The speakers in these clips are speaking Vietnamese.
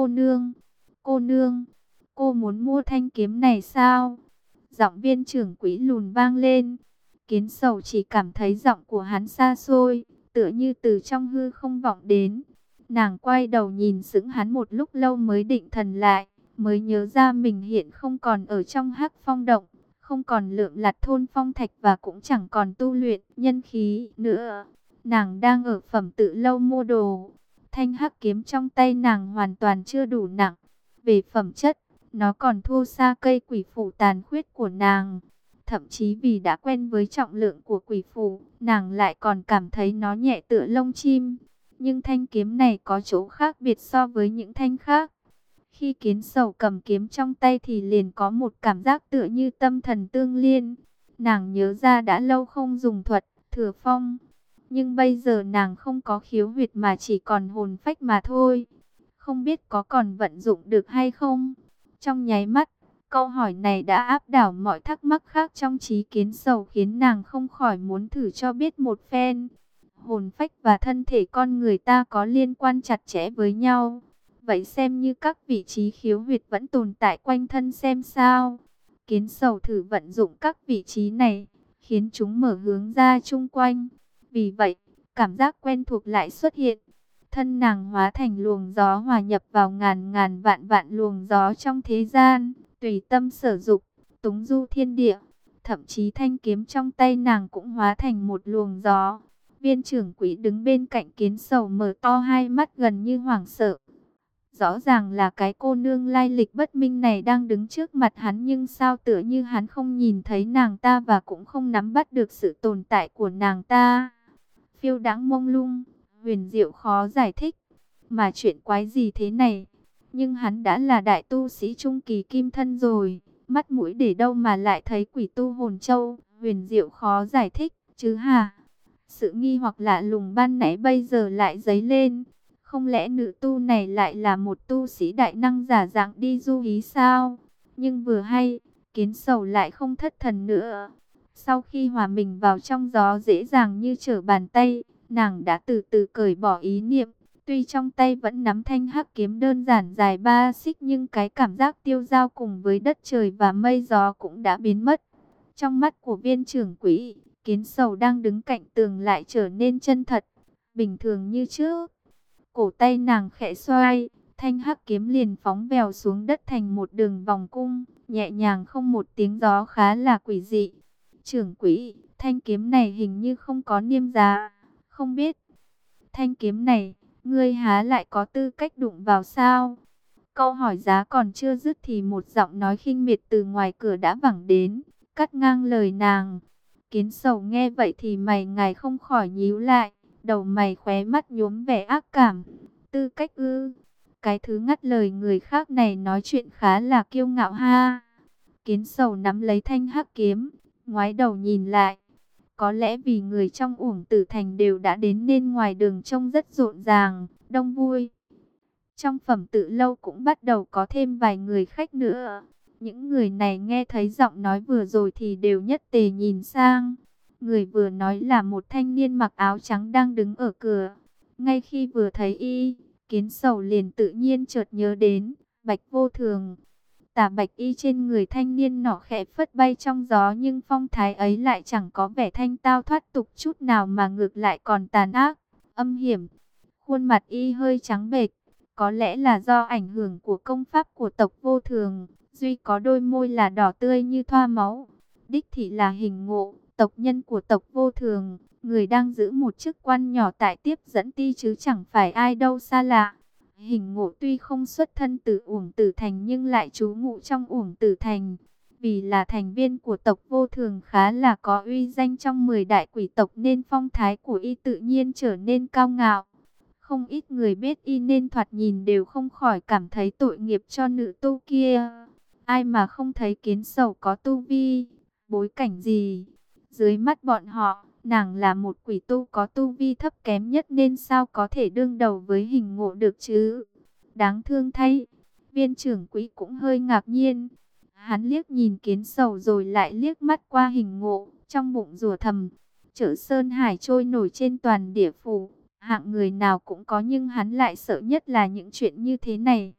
cô nương, cô muốn mua thanh kiếm này sao? Giọng viên trưởng quỹ lùn vang lên. Kiến Sầu chỉ cảm thấy giọng của hắn xa xôi, tựa như từ trong hư không vọng đến. Nàng quay đầu nhìn sững hắn một lúc lâu mới định thần lại, mới nhớ ra mình hiện không còn ở trong Hắc Phong động, không còn lượm lặt thôn phong thạch và cũng chẳng còn tu luyện nhân khí nữa. Nàng đang ở Phẩm Tự Lâu mua đồ. Thanh hắc kiếm trong tay nàng hoàn toàn chưa đủ nặng. Về phẩm chất, nó còn thua xa cây quỷ phủ tàn khuyết của nàng. Thậm chí vì đã quen với trọng lượng của quỷ phủ, nàng lại còn cảm thấy nó nhẹ tựa lông chim. Nhưng thanh kiếm này có chỗ khác biệt so với những thanh khác. Khi Kiến Sầu cầm kiếm trong tay thì liền có một cảm giác tựa như tâm thần tương liên. Nàng nhớ ra đã lâu không dùng thuật thừa phong. Nhưng bây giờ nàng không có khiếu huyệt mà chỉ còn hồn phách mà thôi. Không biết có còn vận dụng được hay không? Trong nháy mắt, câu hỏi này đã áp đảo mọi thắc mắc khác trong trí Kiến Sầu, khiến nàng không khỏi muốn thử cho biết một phen. Hồn phách và thân thể con người ta có liên quan chặt chẽ với nhau. Vậy xem như các vị trí khiếu huyệt vẫn tồn tại quanh thân xem sao. Kiến Sầu thử vận dụng các vị trí này, khiến chúng mở hướng ra chung quanh. Vì vậy, cảm giác quen thuộc lại xuất hiện. Thân nàng hóa thành luồng gió hòa nhập vào ngàn ngàn vạn vạn luồng gió trong thế gian, tùy tâm sở dục, túng du thiên địa. Thậm chí thanh kiếm trong tay nàng cũng hóa thành một luồng gió. Viên trưởng quỹ đứng bên cạnh Kiến Sầu mở to hai mắt gần như hoảng sợ. Rõ ràng là cái cô nương lai lịch bất minh này đang đứng trước mặt hắn, nhưng sao tựa như hắn không nhìn thấy nàng ta và cũng không nắm bắt được sự tồn tại của nàng ta. Phiêu đãng mông lung, huyền diệu khó giải thích. Mà chuyện quái gì thế này? Nhưng hắn đã là đại tu sĩ trung kỳ kim thân rồi, mắt mũi để đâu mà lại thấy quỷ tu hồn châu, huyền diệu khó giải thích chứ hả? Sự nghi hoặc lạ lùng ban nãy bây giờ lại dấy lên. Không lẽ nữ tu này lại là một tu sĩ đại năng giả dạng đi du hí sao? Nhưng vừa hay, Kiến Sầu lại không thất thần nữa. Sau khi hòa mình vào trong gió dễ dàng như trở bàn tay, nàng đã từ từ cởi bỏ ý niệm. Tuy trong tay vẫn nắm thanh hắc kiếm đơn giản dài 3 xích, nhưng cái cảm giác tiêu dao cùng với đất trời và mây gió cũng đã biến mất. Trong mắt của viên trưởng quỹ, Kiến Sầu đang đứng cạnh tường lại trở nên chân thật, bình thường như trước. Cổ tay nàng khẽ xoay, thanh hắc kiếm liền phóng vèo xuống đất thành một đường vòng cung, nhẹ nhàng không một tiếng gió, khá là quỷ dị. Trưởng quỹ, thanh kiếm này hình như không có niêm giá, không biết. Thanh kiếm này, ngươi há lại có tư cách đụng vào sao? Câu hỏi giá còn chưa dứt thì một giọng nói khinh miệt từ ngoài cửa đã vẳng đến, cắt ngang lời nàng. Kiến Sầu nghe vậy thì mày ngài không khỏi nhíu lại, đầu mày khóe mắt nhuốm vẻ ác cảm. Tư cách ư? Cái thứ ngắt lời người khác này nói chuyện khá là kiêu ngạo ha. Kiến Sầu nắm lấy thanh hắc kiếm, ngoái đầu nhìn lại. Có lẽ vì người trong Uổng Tử Thành đều đã đến nên ngoài đường trông rất rộn ràng, đông vui. Trong Phẩm Tự Lâu cũng bắt đầu có thêm vài người khách nữa. Những người này nghe thấy giọng nói vừa rồi thì đều nhất tề nhìn sang. Người vừa nói là một thanh niên mặc áo trắng đang đứng ở cửa. Ngay khi vừa thấy y, Kiến Sầu liền tự nhiên chợt nhớ đến Bạch Vô Thường. Tà bạch y trên người thanh niên nọ khẽ phất bay trong gió, nhưng phong thái ấy lại chẳng có vẻ thanh tao thoát tục chút nào mà ngược lại còn tàn ác, âm hiểm. Khuôn mặt y hơi trắng bệch, có lẽ là do ảnh hưởng của công pháp của tộc Vô Thường, duy có đôi môi là đỏ tươi như thoa máu. Đích thị là Hình Ngộ, tộc nhân của tộc Vô Thường, người đang giữ một chức quan nhỏ tại Tiếp Dẫn Ti chứ chẳng phải ai đâu xa lạ. Hình Ngộ tuy không xuất thân từ Uổng Tử Thành nhưng lại trú ngụ trong Uổng Tử Thành. Vì là thành viên của tộc Vô Thường khá là có uy danh trong 10 đại quỷ tộc nên phong thái của y tự nhiên trở nên cao ngạo. Không ít người biết y nên thoạt nhìn đều không khỏi cảm thấy tội nghiệp cho nữ tu kia. Ai mà không thấy Kiến Sầu có tu vi, bối cảnh gì? Dưới mắt bọn họ, nàng là một quỷ tu có tu vi thấp kém nhất nên sao có thể đương đầu với Hình Ngộ được chứ? Đáng thương thay, viên trưởng quỹ cũng hơi ngạc nhiên. Hắn liếc nhìn Kiến Sầu rồi lại liếc mắt qua Hình Ngộ, trong bụng rủa thầm. Chợ Sơn Hải trôi nổi trên toàn địa phủ, hạng người nào cũng có nhưng hắn lại sợ nhất là những chuyện như thế này.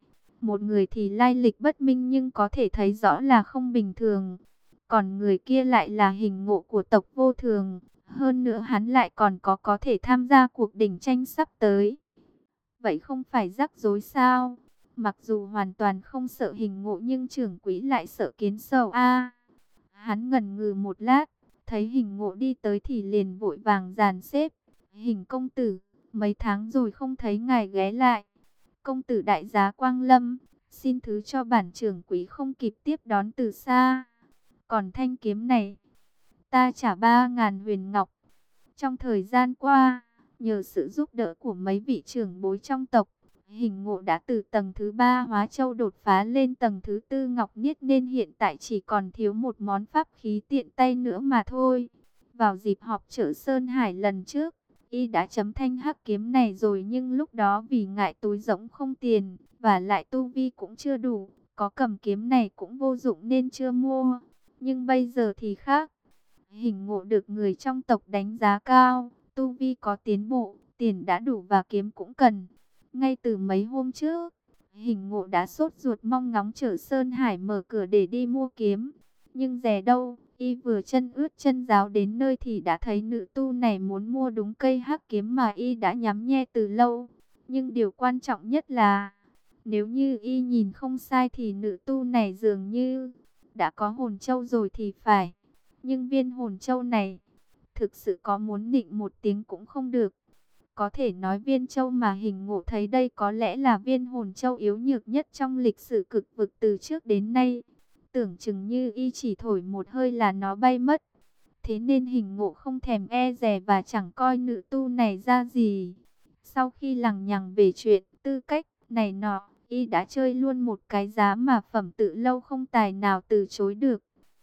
Một người thì lai lịch bất minh nhưng có thể thấy rõ là không bình thường. Còn người kia lại là hình ngộ của tộc Vô Thường. Hơn nữa hắn lại còn có thể tham gia cuộc đỉnh tranh sắp tới. Vậy không phải rắc rối sao? Mặc dù hoàn toàn không sợ hình ngộ nhưng trưởng quỹ lại sợ Kiến Sầu a. Hắn ngần ngừ một lát, thấy hình ngộ đi tới thì liền vội vàng dàn xếp. Hình công tử, mấy tháng rồi không thấy ngài ghé lại. Công tử đại giá quang lâm, xin thứ cho bản trưởng quỹ không kịp tiếp đón từ xa. Còn thanh kiếm này, ta trả 3.000 huyền ngọc. Trong thời gian qua, nhờ sự giúp đỡ của mấy vị trưởng bối trong tộc, hình ngộ đã từ tầng thứ 3 Hóa Châu đột phá lên tầng thứ 4 Ngọc Niết nên hiện tại chỉ còn thiếu một món pháp khí tiện tay nữa mà thôi. Vào dịp họp chợ Sơn Hải lần trước, y đã chấm thanh hắc kiếm này rồi nhưng lúc đó vì ngại túi rỗng không tiền, và lại tu vi cũng chưa đủ, có cầm kiếm này cũng vô dụng nên chưa mua. Nhưng bây giờ thì khác. Hình ngộ được người trong tộc đánh giá cao, tu vi có tiến bộ, tiền đã đủ và kiếm cũng cần. Ngay từ mấy hôm trước, hình ngộ đã sốt ruột mong ngóng chợ Sơn Hải mở cửa để đi mua kiếm. Nhưng dè đâu, y vừa chân ướt chân ráo đến nơi thì đã thấy nữ tu này muốn mua đúng cây hắc kiếm mà y đã nhắm nhe từ lâu. Nhưng điều quan trọng nhất là, nếu như y nhìn không sai thì nữ tu này dường như đã có hồn châu rồi thì phải. Nhưng viên hồn châu này, thực sự có muốn nịnh một tiếng cũng không được. Có thể nói viên châu mà hình ngộ thấy đây có lẽ là viên hồn châu yếu nhược nhất trong lịch sử cực vực từ trước đến nay. Tưởng chừng như y chỉ thổi một hơi là nó bay mất. Thế nên hình ngộ không thèm e dè và chẳng coi nữ tu này ra gì. Sau khi lằng nhằng về chuyện tư cách này nọ, y đã chơi luôn một cái giá mà Phẩm Tự Lâu không tài nào từ chối được.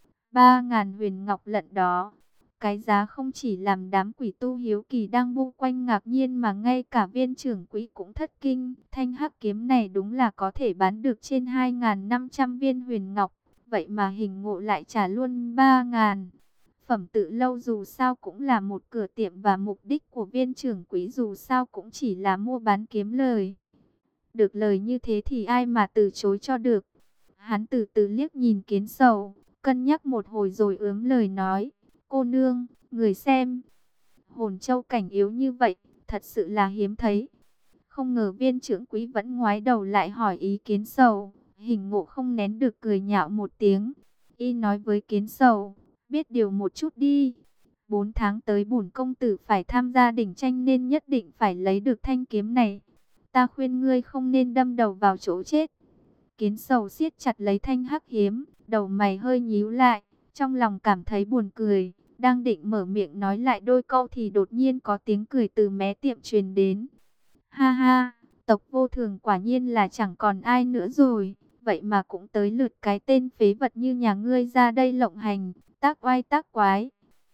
3.000 huyền ngọc lận đó. Cái giá không chỉ làm đám quỷ tu hiếu kỳ đang bu quanh ngạc nhiên mà ngay cả viên trưởng quỹ cũng thất kinh. Thanh hắc kiếm này đúng là có thể bán được trên 2.500 viên huyền ngọc. Vậy mà hình ngộ lại trả luôn 3.000. Phẩm Tự Lâu dù sao cũng là một cửa tiệm và mục đích của viên trưởng quỹ dù sao cũng chỉ là mua bán kiếm lời. Được lời như thế thì ai mà từ chối cho được. Hắn từ từ liếc nhìn Kiến Sầu, cân nhắc một hồi rồi ướm lời nói. Cô nương, người xem. Hồn châu cảnh yếu như vậy, thật sự là hiếm thấy. Không ngờ viên trưởng quý vẫn ngoái đầu lại hỏi ý Kiến Sầu. Hình ngộ không nén được cười nhạo một tiếng. Y nói với Kiến Sầu, biết điều một chút đi. 4 tháng tới bổn công tử phải tham gia đỉnh tranh nên nhất định phải lấy được thanh kiếm này. Ta khuyên ngươi không nên đâm đầu vào chỗ chết. Kiến Sầu siết chặt lấy thanh hắc kiếm, đầu mày hơi nhíu lại, trong lòng cảm thấy buồn cười. Đang định mở miệng nói lại đôi câu thì đột nhiên có tiếng cười từ mé tiệm truyền đến. Ha ha, tộc Vô Thường quả nhiên là chẳng còn ai nữa rồi. Vậy mà cũng tới lượt cái tên phế vật như nhà ngươi ra đây lộng hành, tác oai tác quái.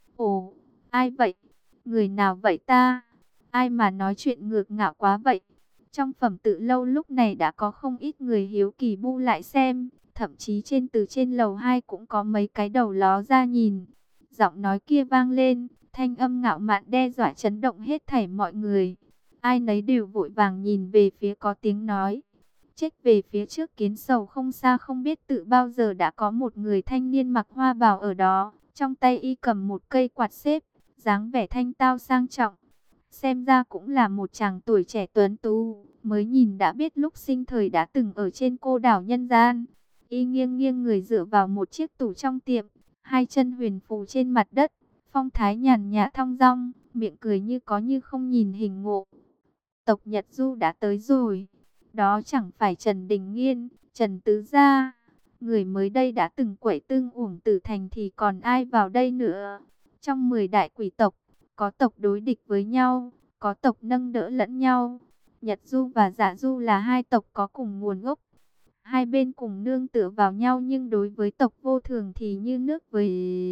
Ồ, ai vậy? Người nào vậy ta? Ai mà nói chuyện ngược ngạo quá vậy? Trong Phẩm Tự Lâu lúc này đã có không ít người hiếu kỳ bu lại xem. Thậm chí trên lầu 2 cũng có mấy cái đầu ló ra nhìn. Giọng nói kia vang lên, thanh âm ngạo mạn đe dọa chấn động hết thảy mọi người. Ai nấy đều vội vàng nhìn về phía có tiếng nói. Trách về phía trước Kiến Sầu không xa không biết tự bao giờ đã có một người thanh niên mặc hoa bào ở đó. Trong tay y cầm một cây quạt xếp, dáng vẻ thanh tao sang trọng. Xem ra cũng là một chàng tuổi trẻ tuấn tú, mới nhìn đã biết lúc sinh thời đã từng ở trên cô đảo nhân gian. Y nghiêng nghiêng người dựa vào một chiếc tủ trong tiệm, hai chân huyền phù trên mặt đất, phong thái nhàn nhã thong dong, miệng cười như có như không nhìn hình ngộ. Tộc Nhật Du đã tới rồi, đó chẳng phải Trần Đình Nghiên, Trần Tứ Gia. Người mới đây đã từng quẩy tương uổng tử thành thì còn ai vào đây nữa. Trong 10 đại quỷ tộc, có tộc đối địch với nhau, có tộc nâng đỡ lẫn nhau. Nhật Du và Dạ Du là hai tộc có cùng nguồn gốc. Hai bên cùng nương tựa vào nhau nhưng đối với tộc Vô Thường thì như nước với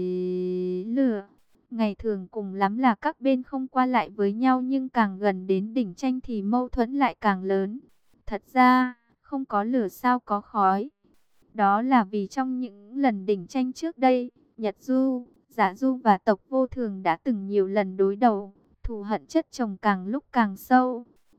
lửa. Ngày thường cùng lắm là các bên không qua lại với nhau nhưng càng gần đến đỉnh tranh thì mâu thuẫn lại càng lớn. Thật ra, không có lửa sao có khói. Đó là vì trong những lần đỉnh tranh trước đây, Nhật Du, Dạ Du và tộc Vô Thường đã từng nhiều lần đối đầu, thù hận chất chồng càng lúc càng sâu.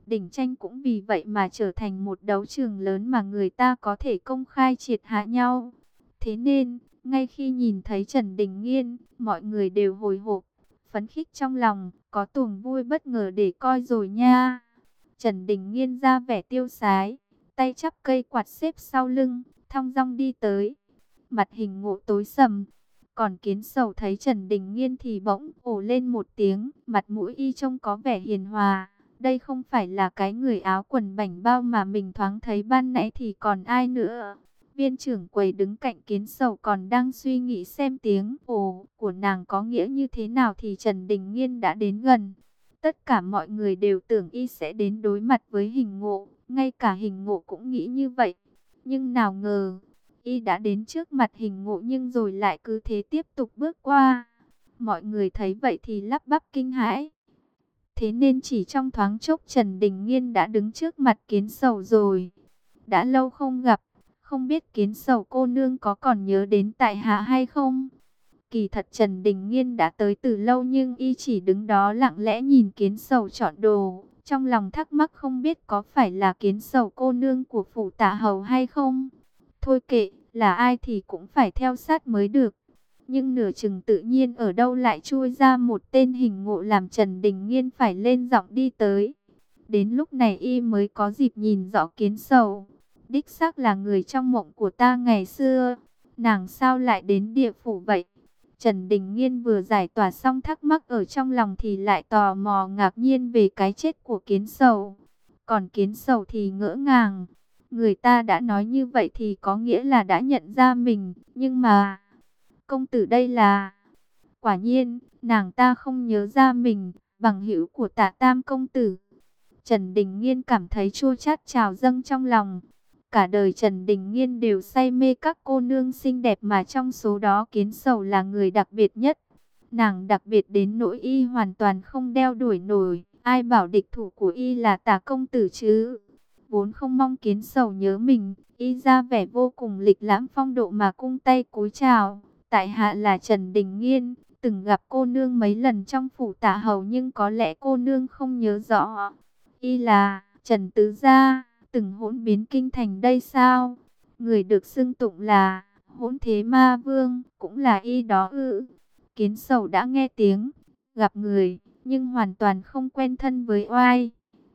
Đỉnh tranh cũng vì vậy mà trở thành một đấu trường lớn mà người ta có thể công khai triệt hạ nhau. Thế nên, ngay khi nhìn thấy Trần Đình Nghiên, mọi người đều hồi hộp, phấn khích trong lòng, có tuồng vui bất ngờ để coi rồi nha. Trần Đình Nghiên ra vẻ tiêu sái, tay chắp cây quạt xếp sau lưng, thong dong đi tới. Mặt Hình Ngộ tối sầm, còn Kiến Sầu thấy Trần Đình Nghiên thì bỗng ồ lên một tiếng, mặt mũi y trông có vẻ hiền hòa. Đây không phải là cái người áo quần bảnh bao mà mình thoáng thấy ban nãy thì còn ai nữa. Viên trưởng quầy đứng cạnh Kiến Sầu còn đang suy nghĩ xem tiếng ồ của nàng có nghĩa như thế nào thì Trần Đình Nghiên đã đến gần. Tất cả mọi người đều tưởng y sẽ đến đối mặt với Hình Ngộ, ngay cả Hình Ngộ cũng nghĩ như vậy. Nhưng nào ngờ, y đã đến trước mặt Hình Ngộ nhưng rồi lại cứ thế tiếp tục bước qua. Mọi người thấy vậy thì lắp bắp kinh hãi. Thế nên chỉ trong thoáng chốc Trần Đình Nghiên đã đứng trước mặt Kiến Sầu rồi. Đã lâu không gặp, không biết Kiến Sầu cô nương có còn nhớ đến tại hạ hay không? Kỳ thật Trần Đình Nghiên đã tới từ lâu nhưng y chỉ đứng đó lặng lẽ nhìn Kiến Sầu chọn đồ. Trong lòng thắc mắc không biết có phải là Kiến Sầu cô nương của phủ Tạ Hầu hay không? Thôi kệ, là ai thì cũng phải theo sát mới được. Nhưng nửa chừng tự nhiên ở đâu lại chui ra một tên Hình Ngộ làm Trần Đình Nghiên phải lên giọng đi tới. Đến lúc này y mới có dịp nhìn rõ Kiến Sầu. Đích xác là người trong mộng của ta ngày xưa. Nàng sao lại đến địa phủ vậy? Trần Đình Nghiên vừa giải tỏa xong thắc mắc ở trong lòng thì lại tò mò ngạc nhiên về cái chết của Kiến Sầu. Còn Kiến Sầu thì ngỡ ngàng. Người ta đã nói như vậy thì có nghĩa là đã nhận ra mình. Nhưng mà, công tử đây là... Quả nhiên, nàng ta không nhớ ra mình, bằng hữu của Tạ Tam công tử. Trần Đình Nghiên cảm thấy chua chát trào dâng trong lòng. Cả đời Trần Đình Nghiên đều say mê các cô nương xinh đẹp mà trong số đó Kiến Sầu là người đặc biệt nhất. Nàng đặc biệt đến nỗi y hoàn toàn không đeo đuổi nổi. Ai bảo địch thủ của y là Tạ công tử chứ? Vốn không mong Kiến Sầu nhớ mình, y ra vẻ vô cùng lịch lãm phong độ mà cung tay cúi chào. Tại hạ là Trần Đình Nghiên, từng gặp cô nương mấy lần trong phủ Tạ Hầu nhưng có lẽ cô nương không nhớ rõ. Y là Trần Tứ Gia, từng hỗn biến kinh thành đây sao? Người được xưng tụng là Hỗn Thế Ma Vương, cũng là y đó ư? Kiến Sầu đã nghe tiếng, gặp người, nhưng hoàn toàn không quen thân với oai.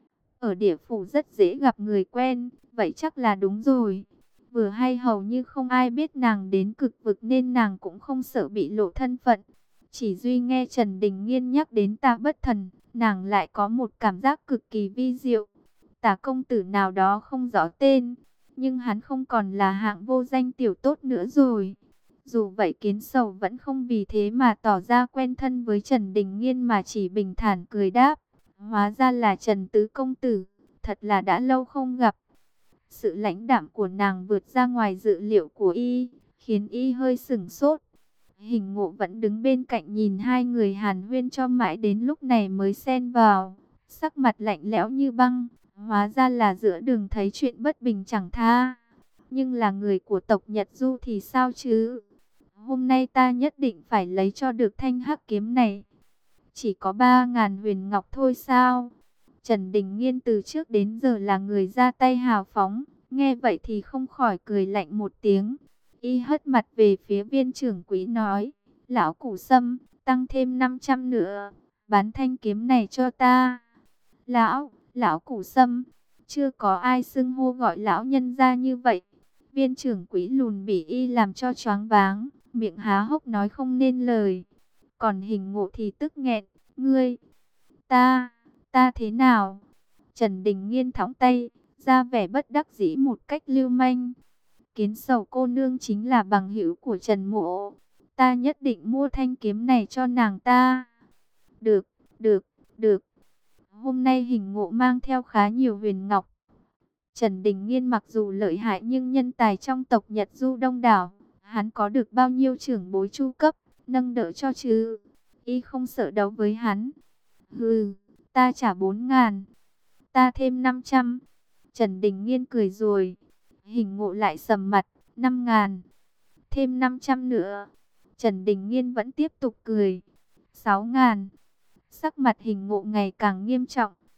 Ở địa phủ rất dễ gặp người quen, vậy chắc là đúng rồi. Vừa hay hầu như không ai biết nàng đến Cực Vực nên nàng cũng không sợ bị lộ thân phận. Chỉ duy nghe Trần Đình Nghiên nhắc đến Tạ Bất Thần, nàng lại có một cảm giác cực kỳ vi diệu. Tạ công tử nào đó không rõ tên, nhưng hắn không còn là hạng vô danh tiểu tốt nữa rồi. Dù vậy Kiến Sầu vẫn không vì thế mà tỏ ra quen thân với Trần Đình Nghiên mà chỉ bình thản cười đáp. Hóa ra là Trần Tứ công tử, thật là đã lâu không gặp. Sự lãnh đạm của nàng vượt ra ngoài dự liệu của y, khiến y hơi sửng sốt. Hình Ngộ vẫn đứng bên cạnh nhìn hai người hàn huyên cho mãi đến lúc này mới xen vào, sắc mặt lạnh lẽo như băng. Hóa ra là giữa đường thấy chuyện bất bình chẳng tha. Nhưng là người của tộc Nhật Du thì sao chứ? Hôm nay ta nhất định phải lấy cho được thanh hắc kiếm này. Chỉ có 3.000 huyền ngọc thôi sao? Trần Đình Nghiên từ trước đến giờ là người ra tay hào phóng. Nghe vậy thì không khỏi cười lạnh một tiếng. Y hất mặt về phía viên trưởng quỹ nói. Lão Củ Sâm, tăng thêm 500 nữa. Bán thanh kiếm này cho ta. Lão Củ Sâm. Chưa có ai xưng hô gọi lão nhân ra như vậy. Viên trưởng quỹ lùn bị y làm cho choáng váng. Miệng há hốc nói không nên lời. Còn Hình Ngộ thì tức nghẹn. Ngươi, ta thế nào? Trần Đình Nghiên thõng tay, ra vẻ bất đắc dĩ một cách lưu manh. Kiến Sầu cô nương chính là bằng hữu của Trần Mộ. Ta nhất định mua thanh kiếm này cho nàng ta. Được, được, được. Hôm nay Hình Ngộ mang theo khá nhiều huyền ngọc. Trần Đình Nghiên mặc dù lợi hại nhưng nhân tài trong tộc Nhật Du đông đảo. Hắn có được bao nhiêu trưởng bối chu cấp, nâng đỡ cho chứ? Y không sợ đấu với hắn. Hừ, ta trả 4.000. Ta thêm 500. Trần Đình Nghiên cười rồi. Hình Ngộ lại sầm mặt. 5.000. Thêm 500 nữa. Trần Đình Nghiên vẫn tiếp tục cười. 6.000. Sắc mặt Hình Ngộ ngày càng nghiêm trọng.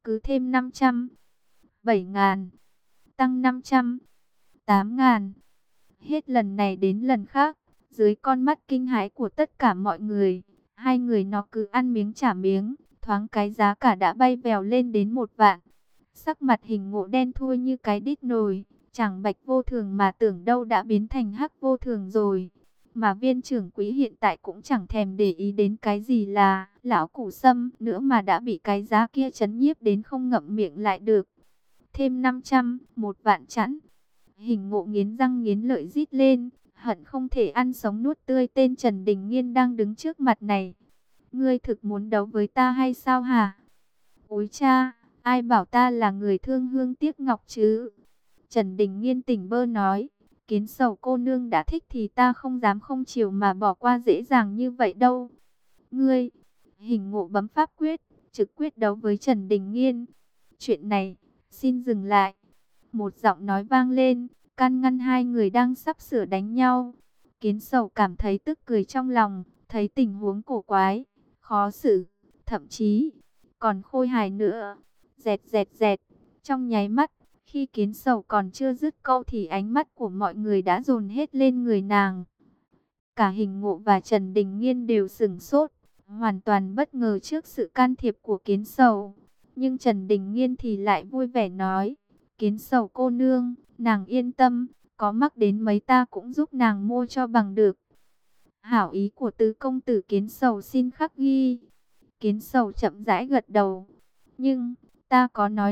cứ thêm 500, 7.000, tăng 500, 8.000. Hết lần này đến lần khác, dưới con mắt kinh hãi của tất cả mọi người, hai người nó cứ ăn miếng trả miếng, thoáng cái giá cả đã bay vèo lên đến 1 vạn. Sắc mặt Hình Ngộ đen thui như cái đít nồi, chẳng bạch vô thường mà tưởng đâu đã biến thành hắc vô thường rồi. Mà viên trưởng quỹ hiện tại cũng chẳng thèm để ý đến cái gì là lão củ sâm nữa mà đã bị cái giá kia chấn nhiếp đến không ngậm miệng lại được. Thêm 500, 1 vạn chẵn. Hình Ngộ nghiến răng nghiến lợi rít lên, hận không thể ăn sống nuốt tươi tên Trần Đình Nghiên đang đứng trước mặt này. Ngươi thực muốn đấu với ta hay sao hả? Ôi cha, ai bảo ta là người thương hương tiếc ngọc chứ? Trần Đình Nghiên tỉnh bơ nói, Kiến Sầu cô nương đã thích thì ta không dám không chiều mà bỏ qua dễ dàng như vậy đâu. Ngươi, Hình Ngộ bấm pháp quyết, trực quyết đấu với Trần Đình Nghiên. Chuyện này, xin dừng lại. Một giọng nói vang lên, can ngăn hai người đang sắp sửa đánh nhau. Kiến Sầu cảm thấy tức cười trong lòng, thấy tình huống cổ quái, khó xử, thậm chí còn khôi hài nữa. Dẹt dẹt dẹt, trong nháy mắt, khi Kiến Sầu còn chưa dứt câu thì ánh mắt của mọi người đã dồn hết lên người nàng. Cả Hình Ngộ và Trần Đình Nghiên đều sửng sốt, hoàn toàn bất ngờ trước sự can thiệp của Kiến Sầu. Nhưng Trần Đình Nghiên thì lại vui vẻ nói, Kiến Sầu cô nương, nàng yên tâm, có mắc đến mấy ta cũng giúp nàng mua cho bằng được. Hảo ý của tứ công tử Kiến Sầu xin khắc ghi. Kiến Sầu chậm rãi gật đầu. Nhưng, ta có nói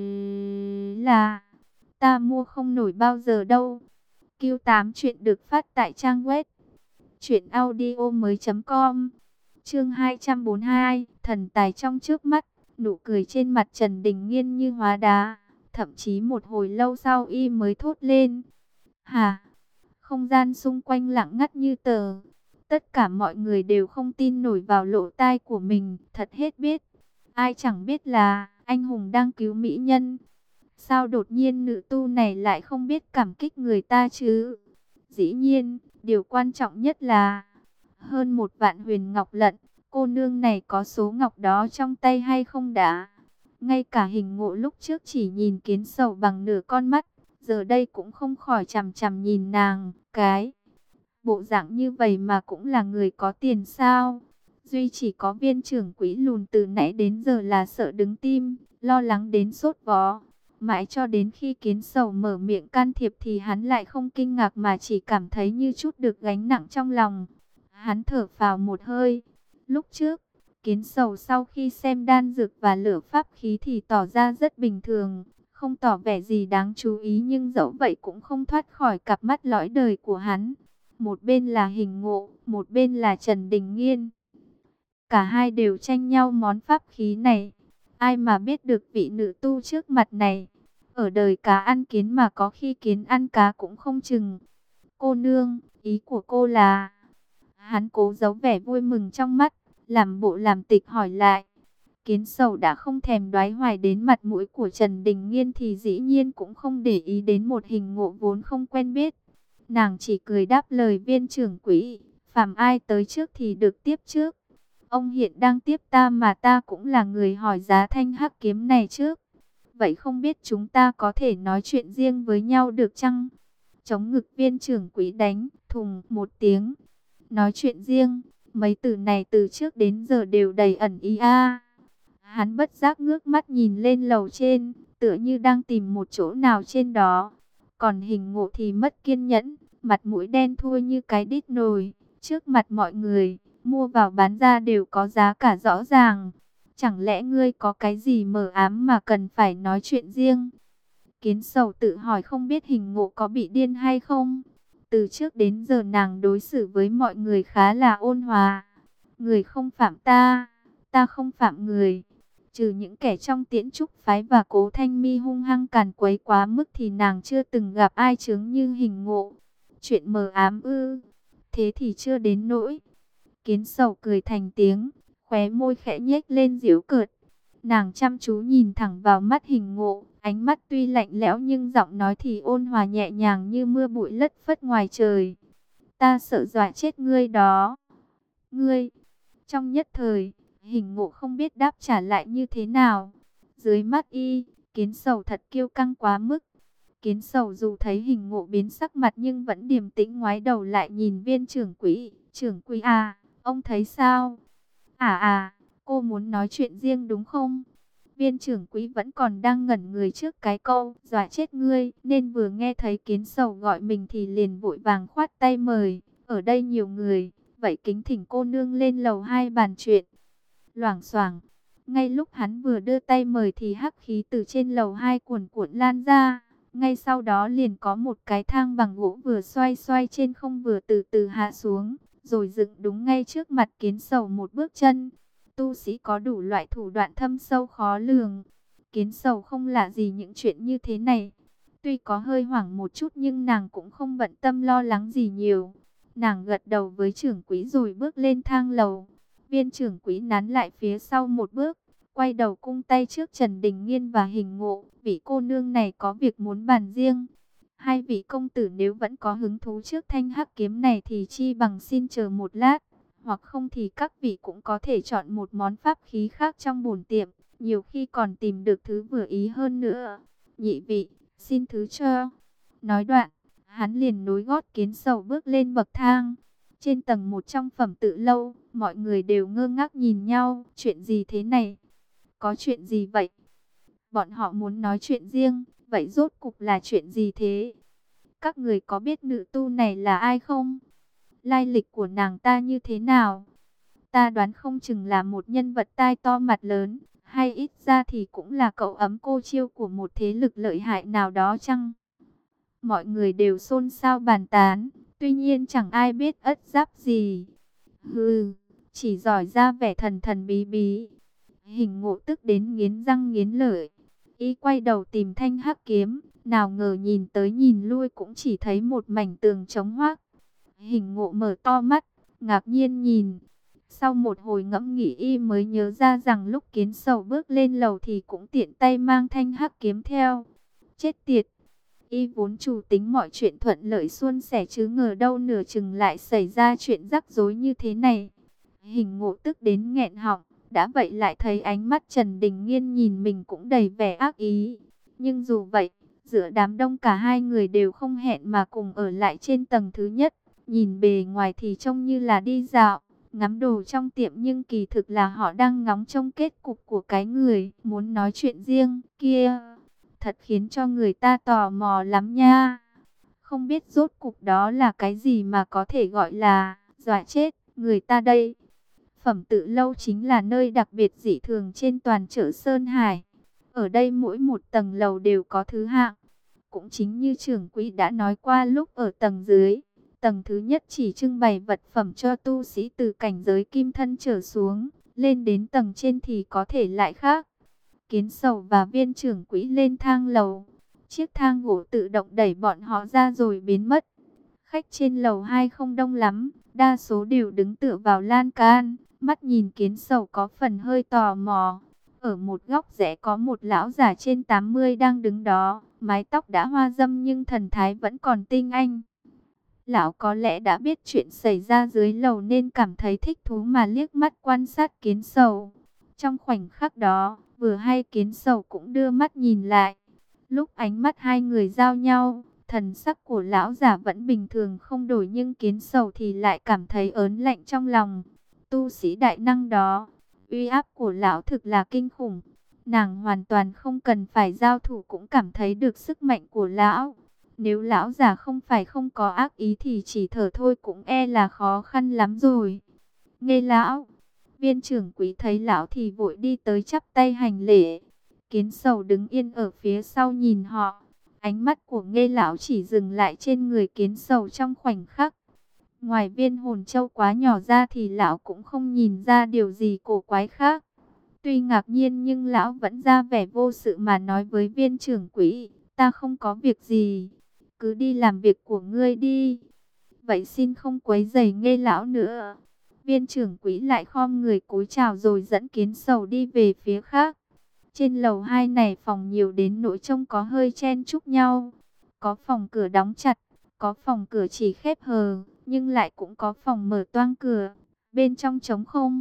là, ta mua không nổi bao giờ đâu. Q8 chuyện được phát tại trang web truyệnaudiomoi.com. Chương 242, thần tài trong trước mắt, nụ cười trên mặt Trần Đình Nghiên như hóa đá. Thậm chí một hồi lâu sau y mới thốt lên. Hả? Không gian xung quanh lặng ngắt như tờ. Tất cả mọi người đều không tin nổi vào lỗ tai của mình. Thật hết biết. Ai chẳng biết là anh hùng đang cứu mỹ nhân. Sao đột nhiên nữ tu này lại không biết cảm kích người ta chứ? Dĩ nhiên, điều quan trọng nhất là hơn 1 vạn huyền ngọc lận. Cô nương này có số ngọc đó trong tay hay không đã? Ngay cả Hình Ngộ lúc trước chỉ nhìn Kiến Sầu bằng nửa con mắt, giờ đây cũng không khỏi chằm chằm nhìn nàng. Cái bộ dạng như vậy mà cũng là người có tiền sao? Duy chỉ có viên trưởng quỹ lùn từ nãy đến giờ là sợ đứng tim, lo lắng đến sốt vó. Mãi cho đến khi Kiến Sầu mở miệng can thiệp thì hắn lại không kinh ngạc mà chỉ cảm thấy như chút được gánh nặng trong lòng. Hắn thở phào một hơi. Lúc trước, Kiến Sầu sau khi xem đan dược và lửa pháp khí thì tỏ ra rất bình thường, không tỏ vẻ gì đáng chú ý, nhưng dẫu vậy cũng không thoát khỏi cặp mắt lõi đời của hắn. Một bên là Hình Ngộ, một bên là Trần Đình Nghiên. Cả hai đều tranh nhau món pháp khí này. Ai mà biết được vị nữ tu trước mặt này, ở đời cá ăn kiến mà có khi kiến ăn cá cũng không chừng. Cô nương, ý của cô là... Hắn cố giấu vẻ vui mừng trong mắt, làm bộ làm tịch hỏi lại. Kiến Sầu đã không thèm đoái hoài đến mặt mũi của Trần Đình Nghiên thì dĩ nhiên cũng không để ý đến một Hình Ngộ vốn không quen biết. Nàng chỉ cười đáp lời viên trưởng quỹ, phàm ai tới trước thì được tiếp trước. Ông hiện đang tiếp ta mà ta cũng là người hỏi giá thanh hắc kiếm này trước. Vậy không biết chúng ta có thể nói chuyện riêng với nhau được chăng? Chống ngực viên trưởng quỹ đánh, thùng một tiếng. Nói chuyện riêng, mấy từ này từ trước đến giờ đều đầy ẩn ý a. Hắn bất giác ngước mắt nhìn lên lầu trên, tựa như đang tìm một chỗ nào trên đó. Còn Hình Ngộ thì mất kiên nhẫn, mặt mũi đen thui như cái đít nồi. Trước mặt mọi người, mua vào bán ra đều có giá cả rõ ràng. Chẳng lẽ ngươi có cái gì mờ ám mà cần phải nói chuyện riêng? Kiến Sầu tự hỏi không biết Hình Ngộ có bị điên hay không. Từ trước đến giờ nàng đối xử với mọi người khá là ôn hòa. Người không phạm ta, ta không phạm người. Trừ những kẻ trong Tiễn Trúc phái và Cố Thanh Mi hung hăng càn quấy quá mức thì nàng chưa từng gặp ai chướng như Hình Ngộ. Chuyện mờ ám ư? Thế thì chưa đến nỗi. Kiến Sầu cười thành tiếng, khóe môi khẽ nhếch lên giễu cợt. Nàng chăm chú nhìn thẳng vào mắt Hình Ngộ, ánh mắt tuy lạnh lẽo nhưng giọng nói thì ôn hòa nhẹ nhàng như mưa bụi lất phất ngoài trời. Ta sợ dọa chết ngươi đó. Ngươi, trong nhất thời, Hình Ngộ không biết đáp trả lại như thế nào. Dưới mắt y, Kiến Sầu thật kiêu căng quá mức. Kiến Sầu dù thấy Hình Ngộ biến sắc mặt nhưng vẫn điềm tĩnh ngoái đầu lại nhìn Viên trưởng quỹ. Trưởng quỹ à, ông thấy sao? Cô muốn nói chuyện riêng đúng không? Viên trưởng quỹ vẫn còn đang ngẩn người trước cái câu dọa chết ngươi, nên vừa nghe thấy Kiến Sầu gọi mình thì liền vội vàng khoát tay mời. Ở đây nhiều người, vậy kính thỉnh cô nương lên lầu 2 bàn chuyện. Loảng xoảng, ngay lúc hắn vừa đưa tay mời thì hắc khí từ trên lầu 2 cuồn cuộn lan ra. Ngay sau đó liền có một cái thang bằng gỗ vừa xoay xoay trên không vừa từ từ hạ xuống, rồi dựng đúng ngay trước mặt Kiến Sầu một bước chân. Tu sĩ có đủ loại thủ đoạn thâm sâu khó lường. Kiến Sầu không lạ gì những chuyện như thế này. Tuy có hơi hoảng một chút nhưng nàng cũng không bận tâm lo lắng gì nhiều. Nàng gật đầu với trưởng quỹ rồi bước lên thang lầu. Viên trưởng quỹ nán lại phía sau một bước, quay đầu cung tay trước Trần Đình Nghiên và Hình Ngộ. Vị cô nương này có việc muốn bàn riêng. Hai vị công tử nếu vẫn có hứng thú trước thanh hắc kiếm này thì chi bằng xin chờ một lát. Hoặc không thì các vị cũng có thể chọn một món pháp khí khác trong bổn tiệm. Nhiều khi còn tìm được thứ vừa ý hơn nữa. Nhị vị, xin thứ cho. Nói đoạn, hắn liền nối gót Kiến Sầu bước lên bậc thang. Trên tầng 1 trong Phẩm Tự lâu, mọi người đều ngơ ngác nhìn nhau. Chuyện gì thế này? Có chuyện gì vậy? Bọn họ muốn nói chuyện riêng, vậy rốt cục là chuyện gì thế? Các người có biết nữ tu này là ai không? Lai lịch của nàng ta như thế nào? Ta đoán không chừng là một nhân vật tai to mặt lớn, hay ít ra thì cũng là cậu ấm cô chiêu của một thế lực lợi hại nào đó chăng? Mọi người đều xôn xao bàn tán, tuy nhiên chẳng ai biết ất giáp gì. Hừ, chỉ giỏi ra vẻ thần thần bí bí. Hình Ngộ tức đến nghiến răng nghiến lợi. Y quay đầu tìm thanh hắc kiếm, nào ngờ nhìn tới nhìn lui cũng chỉ thấy một mảnh tường trống hoác. Hình Ngộ mở to mắt, ngạc nhiên nhìn. Sau một hồi ngẫm nghĩ y mới nhớ ra rằng lúc Kiến Sầu bước lên lầu thì cũng tiện tay mang thanh hắc kiếm theo. Chết tiệt! Y vốn chủ tính mọi chuyện thuận lợi suôn sẻ chứ ngờ đâu nửa chừng lại xảy ra chuyện rắc rối như thế này. Hình Ngộ tức đến nghẹn họng, đã vậy lại thấy ánh mắt Trần Đình Nghiên nhìn mình cũng đầy vẻ ác ý. Nhưng dù vậy, giữa đám đông cả hai người đều không hẹn mà cùng ở lại trên tầng thứ nhất. Nhìn bề ngoài thì trông như là đi dạo, ngắm đồ trong tiệm nhưng kỳ thực là họ đang ngóng trông kết cục của cái người muốn nói chuyện riêng kia. Thật khiến cho người ta tò mò lắm nha. Không biết rốt cục đó là cái gì mà có thể gọi là dọa chết người ta đây. Phẩm Tự lâu chính là nơi đặc biệt dị thường trên toàn chợ Sơn Hải. Ở đây mỗi một tầng lầu đều có thứ hạng. Cũng chính như trưởng quỹ đã nói qua lúc ở tầng dưới. Tầng thứ nhất chỉ trưng bày vật phẩm cho tu sĩ từ cảnh giới kim thân trở xuống. Lên đến tầng trên thì có thể lại khác. Kiến Sầu và Viên trưởng quỹ lên thang lầu. Chiếc thang gỗ tự động đẩy bọn họ ra rồi biến mất. Khách trên lầu 2 không đông lắm. Đa số đều đứng tựa vào lan can. Mắt nhìn Kiến Sầu có phần hơi tò mò. Ở một góc rẽ có một lão già trên 80 đang đứng đó. Mái tóc đã hoa râm nhưng thần thái vẫn còn tinh anh. Lão có lẽ đã biết chuyện xảy ra dưới lầu nên cảm thấy thích thú mà liếc mắt quan sát Kiến Sầu. Trong khoảnh khắc đó, vừa hay Kiến Sầu cũng đưa mắt nhìn lại. Lúc ánh mắt hai người giao nhau, thần sắc của lão già vẫn bình thường không đổi nhưng Kiến Sầu thì lại cảm thấy ớn lạnh trong lòng. Tu sĩ đại năng đó, uy áp của lão thực là kinh khủng. Nàng hoàn toàn không cần phải giao thủ cũng cảm thấy được sức mạnh của lão. Nếu lão già không phải không có ác ý thì chỉ thở thôi cũng e là khó khăn lắm rồi. Nghe lão! Viên trưởng quý thấy lão thì vội đi tới chắp tay hành lễ. Kiến Sầu đứng yên ở phía sau nhìn họ. Ánh mắt của Nghe lão chỉ dừng lại trên người Kiến Sầu trong khoảnh khắc. Ngoài viên hồn châu quá nhỏ ra thì lão cũng không nhìn ra điều gì cổ quái khác. Tuy ngạc nhiên nhưng lão vẫn ra vẻ vô sự mà nói với viên trưởng quỹ. Ta không có việc gì. Cứ đi làm việc của ngươi đi. Vậy xin không quấy rầy Nghe lão nữa. Viên trưởng quỹ lại khom người cúi chào rồi dẫn Kiến Sầu đi về phía khác. Trên lầu 2 này phòng nhiều đến nỗi trông có hơi chen chúc nhau. Có phòng cửa đóng chặt, có phòng cửa chỉ khép hờ, nhưng lại cũng có phòng mở toang cửa. Bên trong trống không.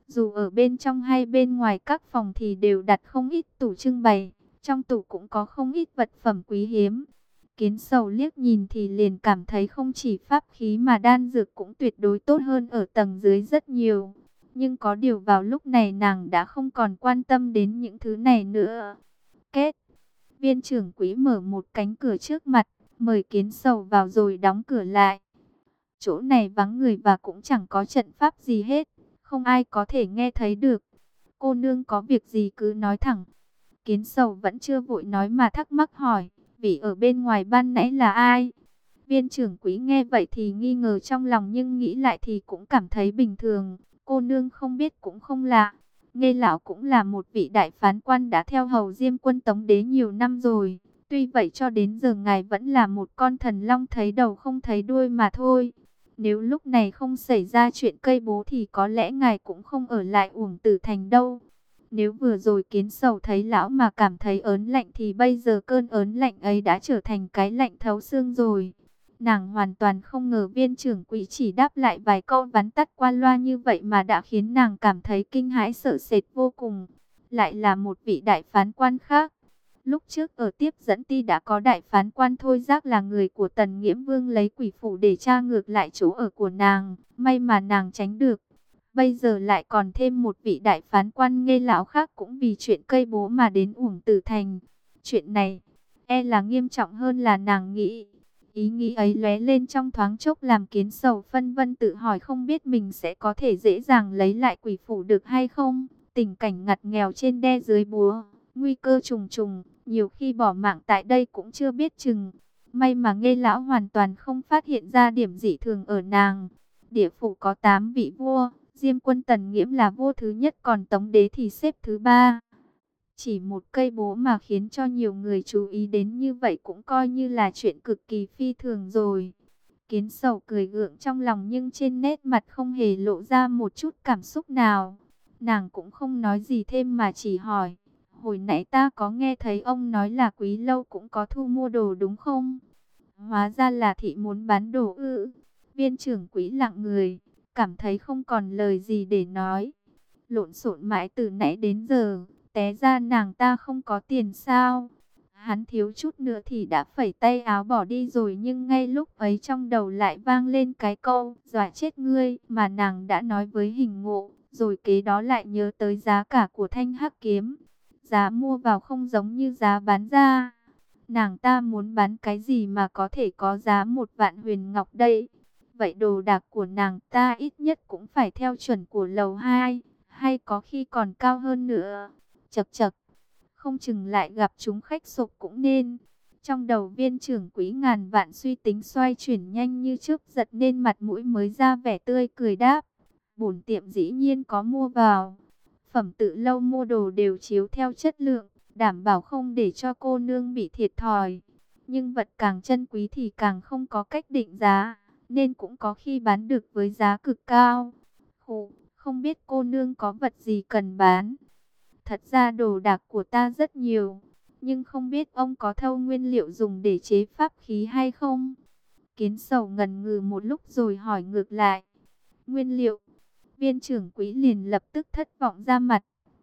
Dù ở bên trong hay bên ngoài các phòng thì đều đặt không ít tủ trưng bày, trong tủ cũng có không ít vật phẩm quý hiếm. Kiến Sầu liếc nhìn thì liền cảm thấy không chỉ pháp khí mà đan dược cũng tuyệt đối tốt hơn ở tầng dưới rất nhiều. Nhưng có điều vào lúc này nàng đã không còn quan tâm đến những thứ này nữa. Kết, viên trưởng quỹ mở một cánh cửa trước mặt, mời Kiến Sầu vào rồi đóng cửa lại. Chỗ này vắng người và cũng chẳng có trận pháp gì hết, không ai có thể nghe thấy được. Cô nương có việc gì cứ nói thẳng. Kiến Sầu vẫn chưa vội nói mà thắc mắc hỏi, vị ở bên ngoài ban nãy là ai? Viên trưởng quỹ nghe vậy thì nghi ngờ trong lòng nhưng nghĩ lại thì cũng cảm thấy bình thường. Cô nương không biết cũng không lạ. Nghê lão cũng là một vị đại phán quan đã theo hầu Diêm Quân Tống Đế nhiều năm rồi. Tuy vậy cho đến giờ ngài vẫn là một con thần long thấy đầu không thấy đuôi mà thôi. Nếu lúc này không xảy ra chuyện cây bố thì có lẽ ngài cũng không ở lại Uổng Tử Thành đâu. Nếu vừa rồi Kiến Sầu thấy lão mà cảm thấy ớn lạnh thì bây giờ cơn ớn lạnh ấy đã trở thành cái lạnh thấu xương rồi. Nàng hoàn toàn không ngờ viên trưởng quỹ chỉ đáp lại vài câu vắn tắt qua loa như vậy mà đã khiến nàng cảm thấy kinh hãi sợ sệt vô cùng. Lại là một vị đại phán quan khác. Lúc trước ở tiếp dẫn ti đã có đại phán quan Thôi Giác là người của Tần Nghiễm Vương lấy quỷ phủ để tra ngược lại chỗ ở của nàng. May mà nàng tránh được. Bây giờ lại còn thêm một vị đại phán quan Nghê lão khác cũng vì chuyện cây bố mà đến Uổng Tử Thành. Chuyện này e là nghiêm trọng hơn là nàng nghĩ. Ý nghĩ ấy lóe lên trong thoáng chốc làm Kiến Sầu phân vân tự hỏi không biết mình sẽ có thể dễ dàng lấy lại quỷ phủ được hay không. Tình cảnh ngặt nghèo trên đe dưới búa, nguy cơ trùng trùng, nhiều khi bỏ mạng tại đây cũng chưa biết chừng. May mà Nghê lão hoàn toàn không phát hiện ra điểm dị thường ở nàng. Địa phủ có 8 vị vua, Diêm Quân Tần Nghiễm là vua thứ nhất còn Tống Đế thì xếp thứ 3. Chỉ một cây bố mà khiến cho nhiều người chú ý đến như vậy cũng coi như là chuyện cực kỳ phi thường rồi. Kiến Sầu cười gượng trong lòng nhưng trên nét mặt không hề lộ ra một chút cảm xúc nào. Nàng cũng không nói gì thêm mà chỉ hỏi, hồi nãy ta có nghe thấy ông nói là Quý Lâu cũng có thu mua đồ đúng không? Hóa ra là thị muốn bán đồ ư? Viên trưởng Quý lặng người, cảm thấy không còn lời gì để nói. Lộn xộn mãi từ nãy đến giờ, té ra nàng ta không có tiền sao? Hắn thiếu chút nữa thì đã phẩy tay áo bỏ đi rồi nhưng ngay lúc ấy trong đầu lại vang lên cái câu dọa chết ngươi mà nàng đã nói với Hình Ngộ, rồi kế đó lại nhớ tới giá cả của thanh hắc kiếm. Giá mua vào không giống như giá bán ra. Nàng ta muốn bán cái gì mà có thể có giá 1.000.000 huyền ngọc đây? Vậy đồ đạc của nàng ta ít nhất cũng phải theo chuẩn của lầu 2, hay có khi còn cao hơn nữa. Chậc chậc, không chừng lại gặp chúng khách sộp cũng nên. Trong đầu viên trưởng Quý ngàn vạn suy tính xoay chuyển nhanh như chớp giật nên mặt mũi mới ra vẻ tươi cười đáp. Bổn tiệm dĩ nhiên có mua vào. Phẩm Tự Lâu mua đồ đều chiếu theo chất lượng, đảm bảo không để cho cô nương bị thiệt thòi. Nhưng vật càng chân quý thì càng không có cách định giá, nên cũng có khi bán được với giá cực cao. Khổ, không biết cô nương có vật gì cần bán. Thật ra đồ đạc của ta rất nhiều, nhưng không biết ông có thâu nguyên liệu dùng để chế pháp khí hay không? Kiến Sầu ngần ngừ một lúc rồi hỏi ngược lại. Nguyên liệu? Viên trưởng Quý liền lập tức thất vọng ra mặt.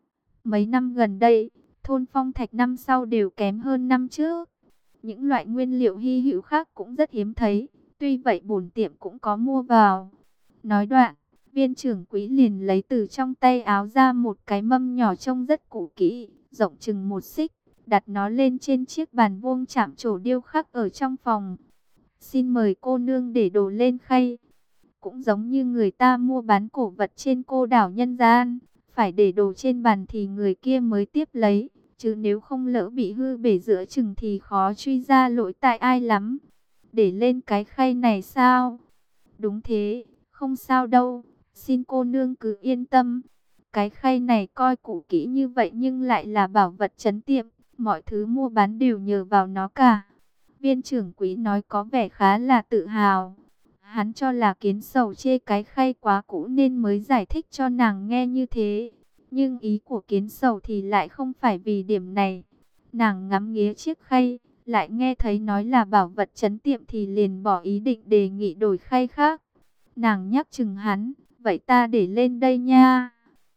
Mấy năm gần đây, thôn phong thạch năm sau đều kém hơn năm trước. Những loại nguyên liệu hy hữu khác cũng rất hiếm thấy, tuy vậy bổn tiệm cũng có mua vào. Nói đoạn, viên trưởng Quý liền lấy từ trong tay áo ra một cái mâm nhỏ trông rất cũ kỹ, rộng chừng 1 xích, đặt nó lên trên chiếc bàn vuông chạm trổ điêu khắc ở trong phòng. Xin mời cô nương để đồ lên khay. Cũng giống như người ta mua bán cổ vật trên cô đảo nhân gian, phải để đồ trên bàn thì người kia mới tiếp lấy, chứ nếu không lỡ bị hư bể giữa chừng thì khó truy ra lỗi tại ai lắm. Để lên cái khay này sao? Đúng thế, không sao đâu, xin cô nương cứ yên tâm. Cái khay này coi cũ kỹ như vậy nhưng lại là bảo vật trấn tiệm, mọi thứ mua bán đều nhờ vào nó cả. Viên trưởng Quý nói có vẻ khá là tự hào. Hắn cho là Kiến Sầu chê cái khay quá cũ nên mới giải thích cho nàng nghe như thế. Nhưng ý của Kiến Sầu thì lại không phải vì điểm này. Nàng ngắm nghía chiếc khay, lại nghe thấy nói là bảo vật trấn tiệm thì liền bỏ ý định đề nghị đổi khay khác. Nàng nhắc chừng hắn, vậy ta để lên đây nha.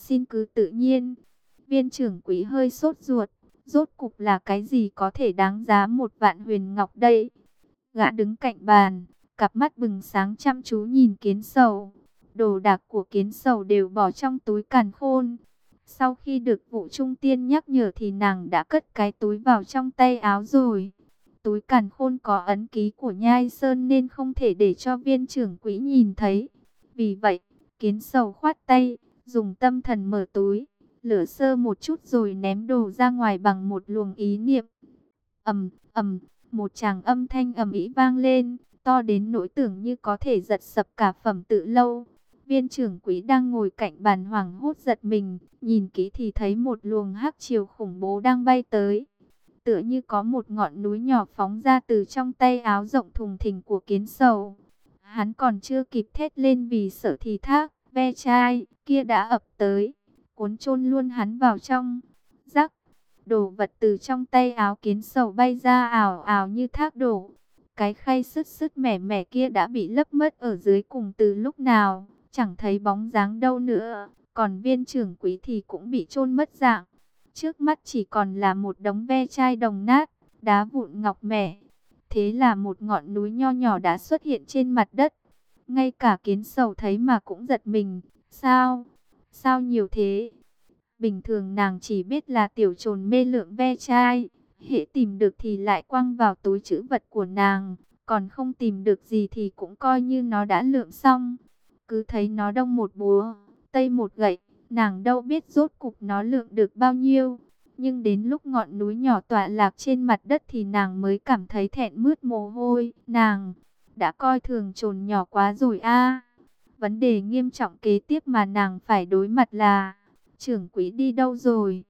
xin cứ tự nhiên. Viên trưởng quỹ hơi sốt ruột, rốt cục là cái gì có thể đáng giá 1.000.000 huyền ngọc đây? Gã đứng cạnh bàn, cặp mắt bừng sáng chăm chú nhìn Kiến Sầu. Đồ đạc của Kiến Sầu đều bỏ trong túi càn khôn. Sau khi được Vũ Trung Tiên nhắc nhở thì nàng đã cất cái túi vào trong tay áo rồi. Túi càn khôn có ấn ký của Nhai Sơn nên không thể để cho viên trưởng quỹ nhìn thấy. Vì vậy, Kiến Sầu khoát tay, dùng tâm thần mở túi, lửa sơ một chút rồi ném đồ ra ngoài bằng một luồng ý niệm. Ầm, ầm, một tràng âm thanh ầm ĩ vang lên, to đến nỗi tưởng như có thể giật sập cả Phẩm Tự Lâu. Viên trưởng quỹ đang ngồi cạnh bàn hoảng hốt giật mình, nhìn kỹ thì thấy một luồng hắc triều khủng bố đang bay tới. Tựa như có một ngọn núi nhỏ phóng ra từ trong tay áo rộng thùng thình của Kiến Sầu. Hắn còn chưa kịp thét lên vì sợ thì thác, ve chai kia đã ập tới, cuốn chôn luôn hắn vào trong. Rắc, đồ vật từ trong tay áo Kiến Sầu bay ra ào ào như thác đổ. Cái khay sứt sứt mẻ mẻ kia đã bị lấp mất ở dưới cùng từ lúc nào, chẳng thấy bóng dáng đâu nữa. Còn viên trưởng quý thì cũng bị chôn mất dạng. Trước mắt chỉ còn là một đống ve chai đồng nát, đá vụn ngọc mẻ. Thế là một ngọn núi nho nhỏ đã xuất hiện trên mặt đất. Ngay cả Kiến Sầu thấy mà cũng giật mình. Sao? Sao nhiều thế? Bình thường nàng chỉ biết là tiểu trồn mê lượng ve chai. Hễ tìm được thì lại quăng vào túi trữ vật của nàng. Còn không tìm được gì thì cũng coi như nó đã lượm xong. Cứ thấy nó đông một búa, tây một gậy. Nàng đâu biết rốt cục nó lượng được bao nhiêu. Nhưng đến lúc ngọn núi nhỏ tọa lạc trên mặt đất thì nàng mới cảm thấy thẹn mướt mồ hôi. Nàng đã coi thường trồn nhỏ quá rồi a. Vấn đề nghiêm trọng kế tiếp mà nàng phải đối mặt là: trưởng quỹ đi đâu rồi?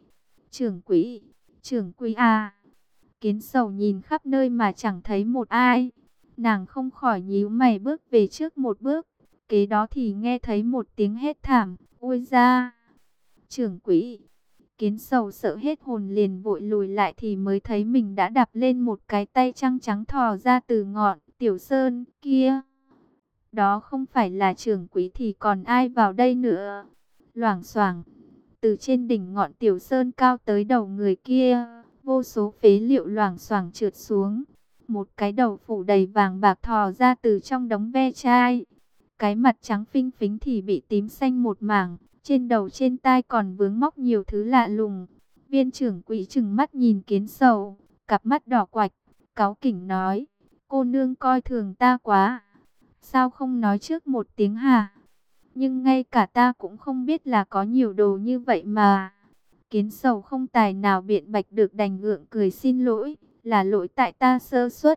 Trưởng quỹ à? Kiến Sầu nhìn khắp nơi mà chẳng thấy một ai. Nàng không khỏi nhíu mày bước về trước một bước. Kế đó thì nghe thấy một tiếng hét thảm: ôi da! Trưởng quỹ! Kiến Sầu sợ hết hồn liền vội lùi lại thì mới thấy mình đã đạp lên một cái tay trắng trắng thò ra từ ngọn tiểu sơn kia. Đó không phải là trưởng quỹ thì còn ai vào đây nữa? Loảng xoảng, từ trên đỉnh ngọn tiểu sơn cao tới đầu người kia, vô số phế liệu loảng xoảng trượt xuống. Một cái đầu phủ đầy vàng bạc thò ra từ trong đống ve chai. Cái mặt trắng phinh phính thì bị tím xanh một mảng. Trên đầu trên tai còn vướng móc nhiều thứ lạ lùng. Viên trưởng quỹ trừng mắt nhìn Kiến Sầu, cặp mắt đỏ quạch, cáu kỉnh nói: cô nương coi thường ta quá. Sao không nói trước một tiếng hả? Nhưng ngay cả ta cũng không biết là có nhiều đồ như vậy mà. Kiến Sầu không tài nào biện bạch được, đành gượng cười xin lỗi, là lỗi tại ta sơ suất.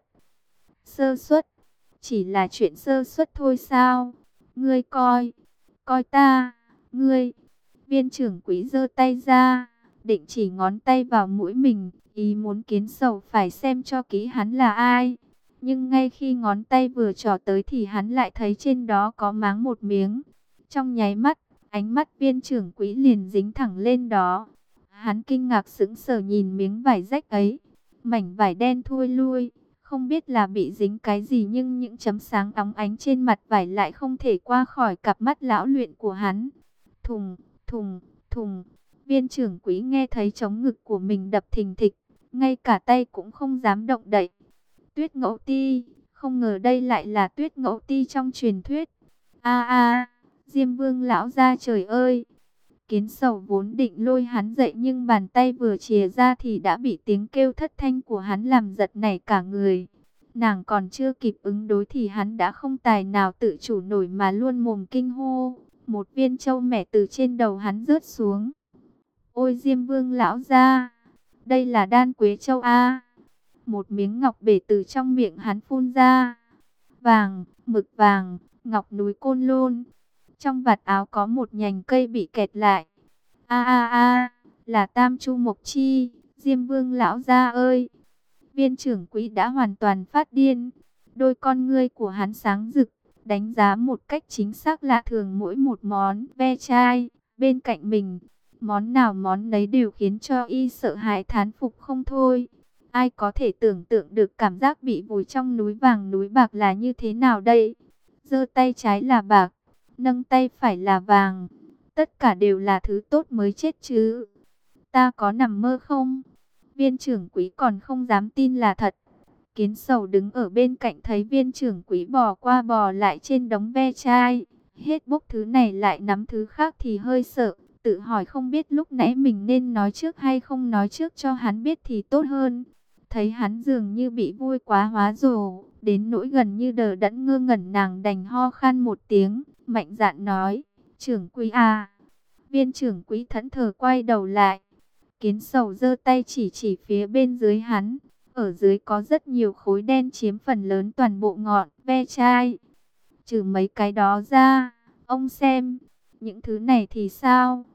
Sơ suất? Chỉ là chuyện sơ suất thôi sao? Ngươi coi ta, ngươi. Viên trưởng quỹ giơ tay ra, định chỉ ngón tay vào mũi mình, ý muốn Kiến Sầu phải xem cho kỹ hắn là ai. Nhưng ngay khi ngón tay vừa trỏ tới thì hắn lại thấy trên đó có máng một miếng. Trong nháy mắt, ánh mắt viên trưởng quỹ liền dính thẳng lên đó. Hắn kinh ngạc sững sờ nhìn miếng vải rách ấy. Mảnh vải đen thui lui, không biết là bị dính cái gì nhưng những chấm sáng óng ánh trên mặt vải lại không thể qua khỏi cặp mắt lão luyện của hắn. Thùng, thùng, thùng. Viên trưởng quỹ nghe thấy trống ngực của mình đập thình thịch, ngay cả tay cũng không dám động đậy. Tuyết Ngẫu Ti, không ngờ đây lại là Tuyết Ngẫu Ti trong truyền thuyết. A, Diêm Vương lão gia, trời ơi! Kiến Sầu vốn định lôi hắn dậy nhưng bàn tay vừa chìa ra thì đã bị tiếng kêu thất thanh của hắn làm giật nảy cả người. Nàng còn chưa kịp ứng đối thì hắn đã không tài nào tự chủ nổi mà luôn mồm kinh hô. Một viên châu mẻ từ trên đầu hắn rớt xuống. Ôi Diêm Vương lão gia, đây là đan quế châu a. Một miếng ngọc bể từ trong miệng hắn phun ra. Vàng, mực vàng, ngọc núi Côn Lôn. Trong vạt áo có một nhành cây bị kẹt lại. A, là Tam Chu Mộc Chi, Diêm Vương lão gia ơi. Viên trưởng quỹ đã hoàn toàn phát điên. Đôi con ngươi của hắn sáng rực, đánh giá một cách chính xác lạ thường mỗi một món ve chai bên cạnh mình. Món nào món nấy đều khiến cho y sợ hãi thán phục không thôi. Ai có thể tưởng tượng được cảm giác bị vùi trong núi vàng núi bạc là như thế nào đây? Giơ tay trái là bạc, nâng tay phải là vàng. Tất cả đều là thứ tốt mới chết chứ. Ta có nằm mơ không? Viên trưởng quý còn không dám tin là thật. Kiến Sầu đứng ở bên cạnh thấy viên trưởng quý bò qua bò lại trên đống ve chai. Hết bốc thứ này lại nắm thứ khác thì hơi sợ. Tự hỏi không biết lúc nãy mình nên nói trước hay không nói trước cho hắn biết thì tốt hơn. Thấy hắn dường như bị vui quá hóa rồ, đến nỗi gần như đờ đẫn ngơ ngẩn, nàng đành ho khan một tiếng, mạnh dạn nói, trưởng quý à. Viên trưởng quý thẫn thờ quay đầu lại. Kiến Sầu giơ tay chỉ phía bên dưới hắn. Ở dưới có rất nhiều khối đen chiếm phần lớn toàn bộ ngọn ve chai. Trừ mấy cái đó ra, ông xem, những thứ này thì sao?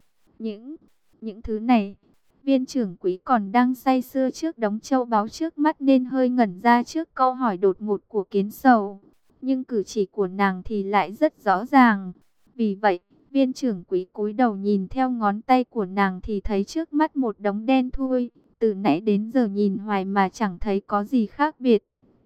Những thứ này, viên trưởng quý còn đang say sưa trước đống châu báu trước mắt nên hơi ngẩn ra trước câu hỏi đột ngột của Kiến Sầu. Nhưng cử chỉ của nàng thì lại rất rõ ràng. Vì vậy, viên trưởng quý cúi đầu nhìn theo ngón tay của nàng thì thấy trước mắt một đống đen thui. Từ nãy đến giờ nhìn hoài mà chẳng thấy có gì khác biệt.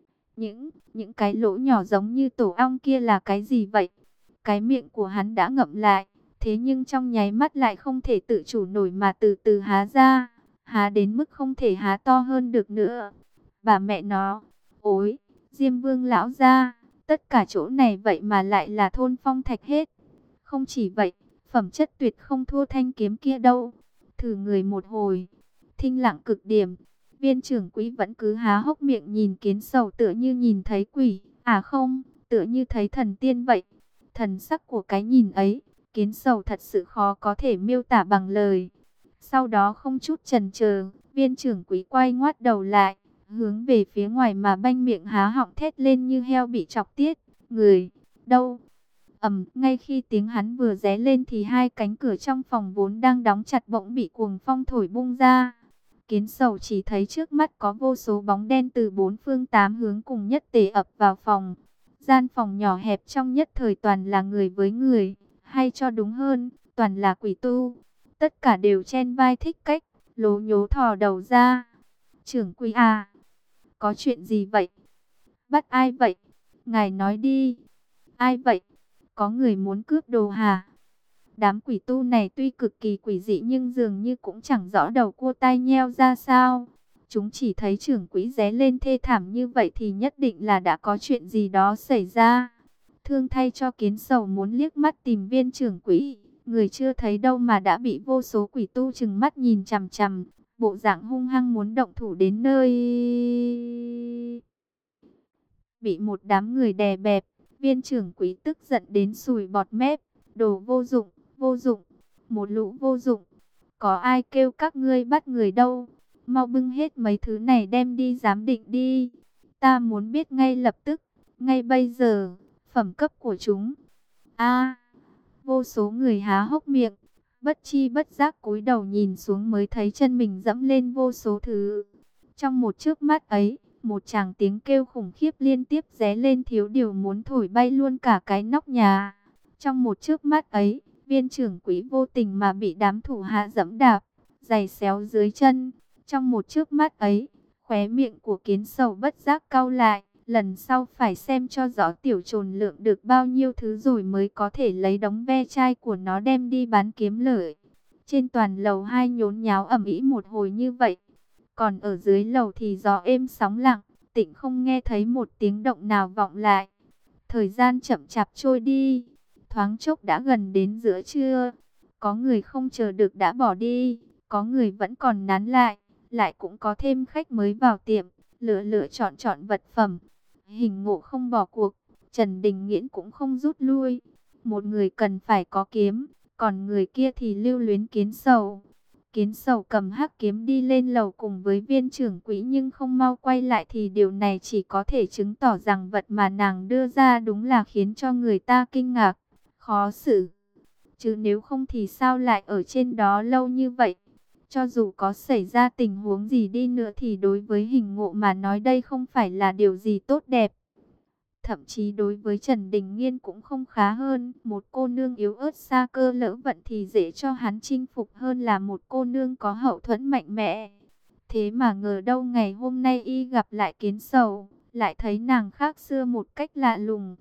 Những cái lỗ nhỏ giống như tổ ong kia là cái gì vậy? Cái miệng của hắn đã ngậm lại, thế nhưng trong nháy mắt lại không thể tự chủ nổi mà từ từ há ra. Há đến mức không thể há to hơn được nữa. Bà mẹ nó, ối, Diêm Vương lão gia, tất cả chỗ này vậy mà lại là thôn phong thạch hết. Không chỉ vậy, phẩm chất tuyệt không thua thanh kiếm kia đâu. Thử người một hồi, thinh lặng cực điểm. Viên trưởng quý vẫn cứ há hốc miệng nhìn Kiến Sầu tựa như nhìn thấy quỷ, à không, tựa như thấy thần tiên vậy. Thần sắc của cái nhìn ấy, Kiến Sầu thật sự khó có thể miêu tả bằng lời. Sau đó không chút chần chờ, viên trưởng quý quay ngoắt đầu lại, hướng về phía ngoài mà banh miệng há họng thét lên như heo bị chọc tiết. Người, đâu? Ngay khi tiếng hắn vừa ré lên thì hai cánh cửa trong phòng vốn đang đóng chặt bỗng bị cuồng phong thổi bung ra. Kiến Sầu chỉ thấy trước mắt có vô số bóng đen từ bốn phương tám hướng cùng nhất tề ập vào phòng. Gian phòng nhỏ hẹp trong nhất thời toàn là người với người, hay cho đúng hơn, toàn là quỷ tu. Tất cả đều chen vai thích cách, lố nhố thò đầu ra. Trưởng quý à, có chuyện gì vậy? Bắt ai vậy? Ngài nói đi. Ai vậy? Có người muốn cướp đồ hả? Đám quỷ tu này tuy cực kỳ quỷ dị nhưng dường như cũng chẳng rõ đầu cua tai nheo ra sao. Chúng chỉ thấy trưởng quỹ ré lên thê thảm như vậy thì nhất định là đã có chuyện gì đó xảy ra. Thương thay cho Kiến Sầu muốn liếc mắt tìm viên trưởng quỹ, người chưa thấy đâu mà đã bị vô số quỷ tu trừng mắt nhìn chằm chằm, bộ dạng hung hăng muốn động thủ đến nơi. Bị một đám người đè bẹp, viên trưởng quỹ tức giận đến sùi bọt mép, đồ vô dụng, vô dụng, một lũ vô dụng. Có ai kêu các ngươi bắt người đâu? Mau bưng hết mấy thứ này đem đi giám định đi. Ta muốn biết ngay lập tức, ngay bây giờ, phẩm cấp của chúng. A, vô số người há hốc miệng, bất chi bất giác cúi đầu nhìn xuống mới thấy chân mình dẫm lên vô số thứ. Trong một chớp mắt ấy, một tràng tiếng kêu khủng khiếp liên tiếp ré lên thiếu điều muốn thổi bay luôn cả cái nóc nhà. Trong một chớp mắt ấy, viên trưởng quỹ vô tình mà bị đám thủ hạ dẫm đạp, giày xéo dưới chân. Trong một chớp mắt ấy, khóe miệng của Kiến Sầu bất giác cau lại. Lần sau phải xem cho rõ tiểu trồn lượng được bao nhiêu thứ rồi mới có thể lấy đống ve chai của nó đem đi bán kiếm lợi. Trên toàn lầu 2 nhốn nháo ầm ĩ một hồi như vậy. Còn ở dưới lầu thì gió êm sóng lặng, Tịnh không nghe thấy một tiếng động nào vọng lại. Thời gian chậm chạp trôi đi, thoáng chốc đã gần đến giữa trưa. Có người không chờ được đã bỏ đi, có người vẫn còn nán lại, lại cũng có thêm khách mới vào tiệm, lựa chọn vật phẩm. Hình Ngộ không bỏ cuộc, Trần Đình Nghiễn cũng không rút lui. Một người cần phải có kiếm, còn người kia thì lưu luyến Kiến Sầu. Kiến Sầu cầm hắc kiếm đi lên lầu cùng với viên trưởng quỹ nhưng không mau quay lại thì điều này chỉ có thể chứng tỏ rằng vật mà nàng đưa ra đúng là khiến cho người ta kinh ngạc, khó xử. Chứ nếu không thì sao lại ở trên đó lâu như vậy? Cho dù có xảy ra tình huống gì đi nữa thì đối với Hình Ngộ mà nói đây không phải là điều gì tốt đẹp. Thậm chí đối với Trần Đình Nghiên cũng không khá hơn. Một cô nương yếu ớt xa cơ lỡ vận thì dễ cho hắn chinh phục hơn là một cô nương có hậu thuẫn mạnh mẽ. Thế mà ngờ đâu ngày hôm nay y gặp lại Kiến Sầu, lại thấy nàng khác xưa một cách lạ lùng.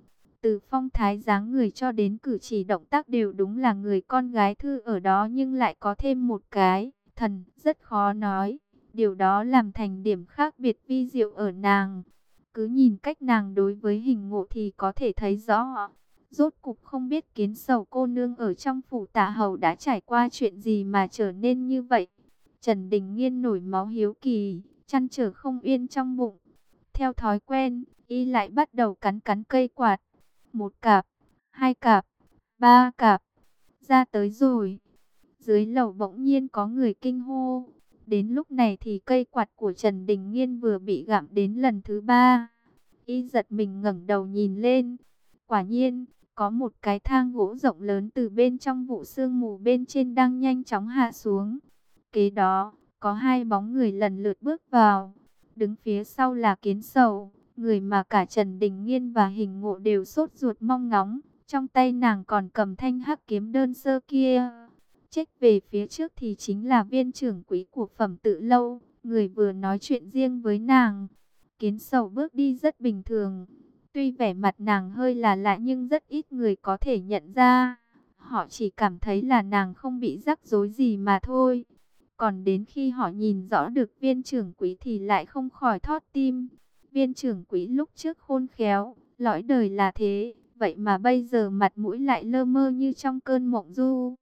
từ phong thái dáng người cho đến cử chỉ động tác đều đúng là người con gái Thư ở đó, nhưng lại có thêm một cái thần rất khó nói. Điều đó làm thành điểm khác biệt vi diệu ở nàng. Cứ nhìn cách nàng đối với Hình Ngộ thì có thể thấy rõ. Rốt cục không biết Kiến Sầu cô nương ở trong phủ Tả Hầu đã trải qua chuyện gì mà trở nên như vậy. Trần Đình Nghiên nổi máu hiếu kỳ, trăn trở không yên trong bụng. Theo thói quen, y lại bắt đầu cắn cắn cây quạt. Một cạp, hai cạp, ba cạp, ra tới rồi. Dưới lầu bỗng nhiên có người kinh hô. Đến lúc này thì cây quạt của Trần Đình Nghiên vừa bị gặm đến lần thứ ba. Y giật mình ngẩng đầu nhìn lên. Quả nhiên, có một cái thang gỗ rộng lớn từ bên trong vụ sương mù bên trên đang nhanh chóng hạ xuống. Kế đó, có hai bóng người lần lượt bước vào. Đứng phía sau là Kiến Sầu, người mà cả Trần Đình Nghiên và Hình Ngộ đều sốt ruột mong ngóng. Trong tay nàng còn cầm thanh hắc kiếm đơn sơ kia. Trách về phía trước thì chính là viên trưởng quỹ của Phẩm Tự Lâu, người vừa nói chuyện riêng với nàng. Kiến Sầu bước đi rất bình thường. Tuy vẻ mặt nàng hơi là lạ nhưng rất ít người có thể nhận ra. Họ chỉ cảm thấy là nàng không bị rắc rối gì mà thôi. Còn đến khi họ nhìn rõ được viên trưởng quỹ thì lại không khỏi thót tim. Viên trưởng quỹ lúc trước khôn khéo, lõi đời là thế, vậy mà bây giờ mặt mũi lại lơ mơ như trong cơn mộng du.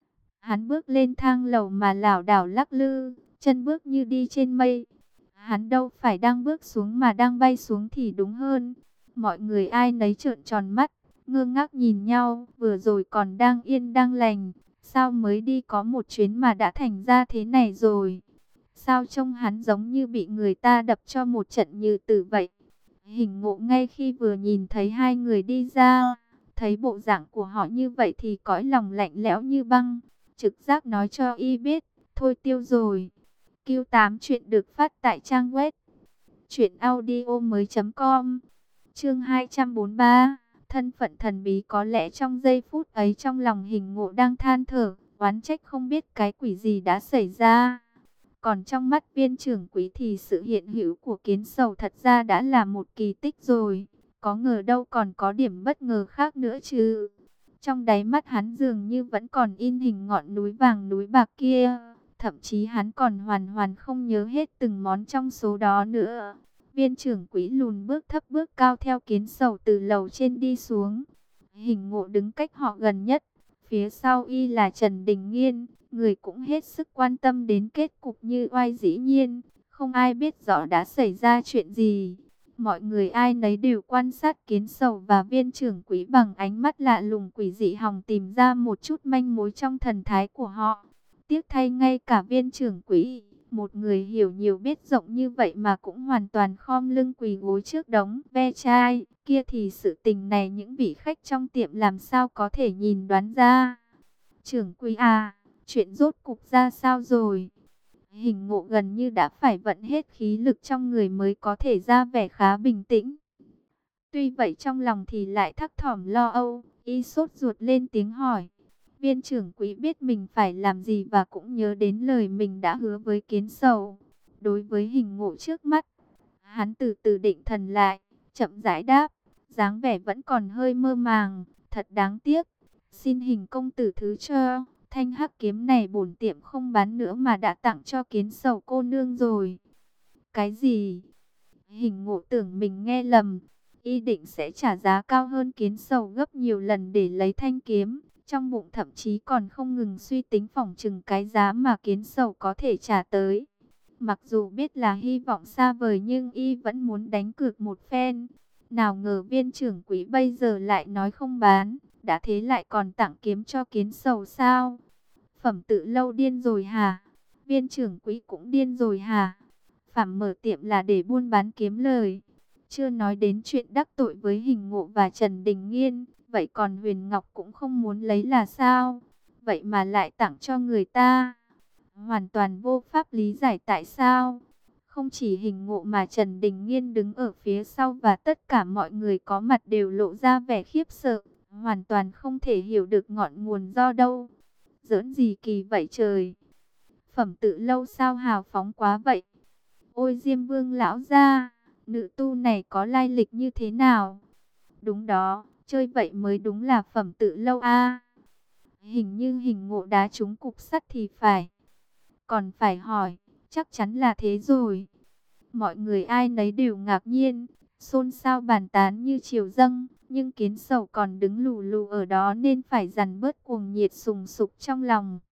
Hắn bước lên thang lầu mà lảo đảo lắc lư, chân bước như đi trên mây. Hắn đâu phải đang bước xuống mà đang bay xuống thì đúng hơn. Mọi người ai nấy trợn tròn mắt, ngơ ngác nhìn nhau, vừa rồi còn đang yên đang lành. Sao mới đi có một chuyến mà đã thành ra thế này rồi? Sao trông hắn giống như bị người ta đập cho một trận như tử vậy? Hình Ngộ ngay khi vừa nhìn thấy hai người đi ra, thấy bộ dạng của họ như vậy thì cõi lòng lạnh lẽo như băng. Trực giác nói cho y biết, thôi tiêu rồi. Q8 chuyện được phát tại trang web truyệnaudiomoi.com. Chương 243. Thân phận thần bí. Có lẽ trong giây phút ấy trong lòng Hình Ngộ đang than thở, oán trách không biết cái quỷ gì đã xảy ra. Còn trong mắt viên trưởng quý thì sự hiện hữu của Kiến Sầu thật ra đã là một kỳ tích rồi. Có ngờ đâu còn có điểm bất ngờ khác nữa chứ. Trong đáy mắt hắn dường như vẫn còn in hình ngọn núi vàng núi bạc kia. Thậm chí hắn còn hoàn hoàn không nhớ hết từng món trong số đó nữa. Viên trưởng quỹ lùn bước thấp bước cao theo Kiến Sầu từ lầu trên đi xuống. Hình Ngộ đứng cách họ gần nhất. Phía sau y là Trần Đình Nghiên, người cũng hết sức quan tâm đến kết cục Như Oai. Dĩ nhiên, không ai biết rõ đã xảy ra chuyện gì. Mọi người ai nấy đều quan sát Kiến Sầu và viên trưởng quỹ bằng ánh mắt lạ lùng quỷ dị, hòng tìm ra một chút manh mối trong thần thái của họ. Tiếc thay ngay cả viên trưởng quỹ, một người hiểu nhiều biết rộng như vậy mà cũng hoàn toàn khom lưng quỳ gối trước đống ve chai kia thì sự tình này những vị khách trong tiệm làm sao có thể nhìn đoán ra. Trưởng quỹ à, chuyện rốt cục ra sao rồi? Hình Ngộ gần như đã phải vận hết khí lực trong người mới có thể ra vẻ khá bình tĩnh. Tuy vậy trong lòng thì lại thấp thỏm lo âu, y sốt ruột lên tiếng hỏi. Viên trưởng quỹ biết mình phải làm gì và cũng nhớ đến lời mình đã hứa với Kiến Sầu. Đối với Hình Ngộ trước mắt, hắn từ từ định thần lại, chậm rãi đáp, dáng vẻ vẫn còn hơi mơ màng, thật đáng tiếc. Xin Hình công tử thứ cho, thanh hắc kiếm này bổn tiệm không bán nữa mà đã tặng cho Kiến Sầu cô nương rồi. Cái gì? Hình Ngộ tưởng mình nghe lầm, y định sẽ trả giá cao hơn Kiến Sầu gấp nhiều lần để lấy thanh kiếm. Trong bụng thậm chí còn không ngừng suy tính phỏng chừng cái giá mà Kiến Sầu có thể trả tới. Mặc dù biết là hy vọng xa vời nhưng y vẫn muốn đánh cược một phen. Nào ngờ viên trưởng quỹ bây giờ lại nói không bán, đã thế lại còn tặng kiếm cho Kiến Sầu sao? Phẩm Tự Lâu điên rồi hả? Viên trưởng quỹ cũng điên rồi hả? Phạm mở tiệm là để buôn bán kiếm lời. Chưa nói đến chuyện đắc tội với Hình Ngộ và Trần Đình Nghiên, vậy còn Huyền Ngọc cũng không muốn lấy là sao? Vậy mà lại tặng cho người ta. Hoàn toàn vô pháp lý giải tại sao. Không chỉ Hình Ngộ mà Trần Đình Nghiên đứng ở phía sau và tất cả mọi người có mặt đều lộ ra vẻ khiếp sợ. Hoàn toàn không thể hiểu được ngọn nguồn do đâu. Giỡn gì kỳ vậy trời? Phẩm Tự Lâu sao hào phóng quá vậy? Ôi Diêm Vương lão gia, nữ tu này có lai lịch như thế nào? Đúng đó, chơi vậy mới đúng là phẩm tự lâu a. Hình như hình ngộ đá trúng cục sắt thì phải. Còn phải hỏi, chắc chắn là thế rồi. Mọi người ai nấy đều ngạc nhiên, xôn xao bàn tán như triều dâng, nhưng Kiến Sầu còn đứng lù lù ở đó nên phải dằn bớt cuồng nhiệt sùng sục trong lòng.